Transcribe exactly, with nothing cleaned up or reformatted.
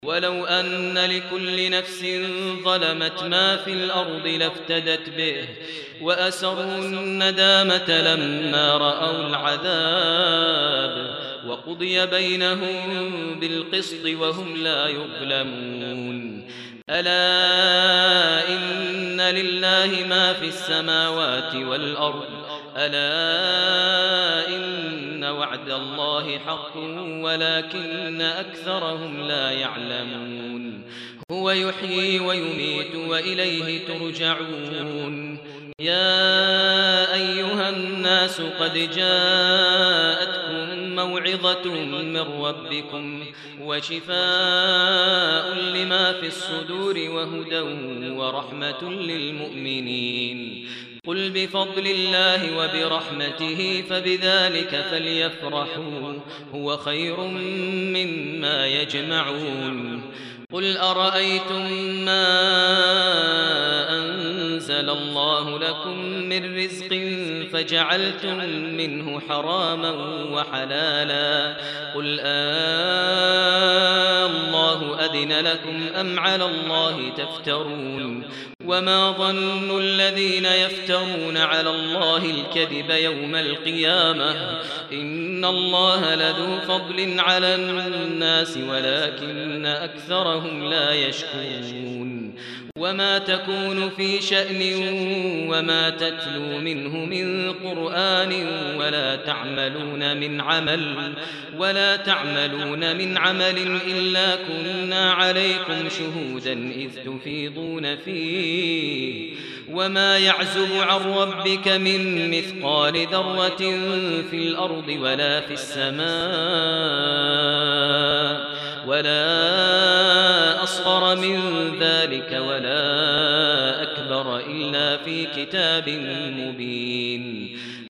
ولو أن لكل نفس ظلمت ما في الأرض لافتدت به وأسروا الندامة لما رأوا العذاب وقضي بينهم بالقسط وهم لا يظلمون. ألا إن لله ما في السماوات والأرض ألا إن وعد الله حق ولكن أكثرهم لا يعلمون. هو يحيي ويميت وإليه ترجعون. يا أيها الناس قد جاءتكم موعظة من ربكم وشفاء لما في الصدور وهدى ورحمة للمؤمنين. قل بفضل الله وبرحمته فبذلك فليفرحوا هو خير مما يجمعون. قل أرأيتم ما أنزل الله لكم من رزق فجعلتم منه حراما وحلالا قل آه الله أذن لكم أم على الله تفترون. وما ظن الذين يفترون على الله الكذب يوم القيامة إن الله لذو فضل على الناس ولكن أكثرهم لا يشكرون. وما تكون في شأن وما تتلو منه من قرآن ولا تعملون من عمل ولا تعملون من عمل إلا كنا عليكم شهودا إذ تفيضون فيه وما يعزب عن ربك من مثقال ذرة في الأرض ولا في السماء ولا أصغر من ذلك ولا أكبر إلا في كتاب مبين.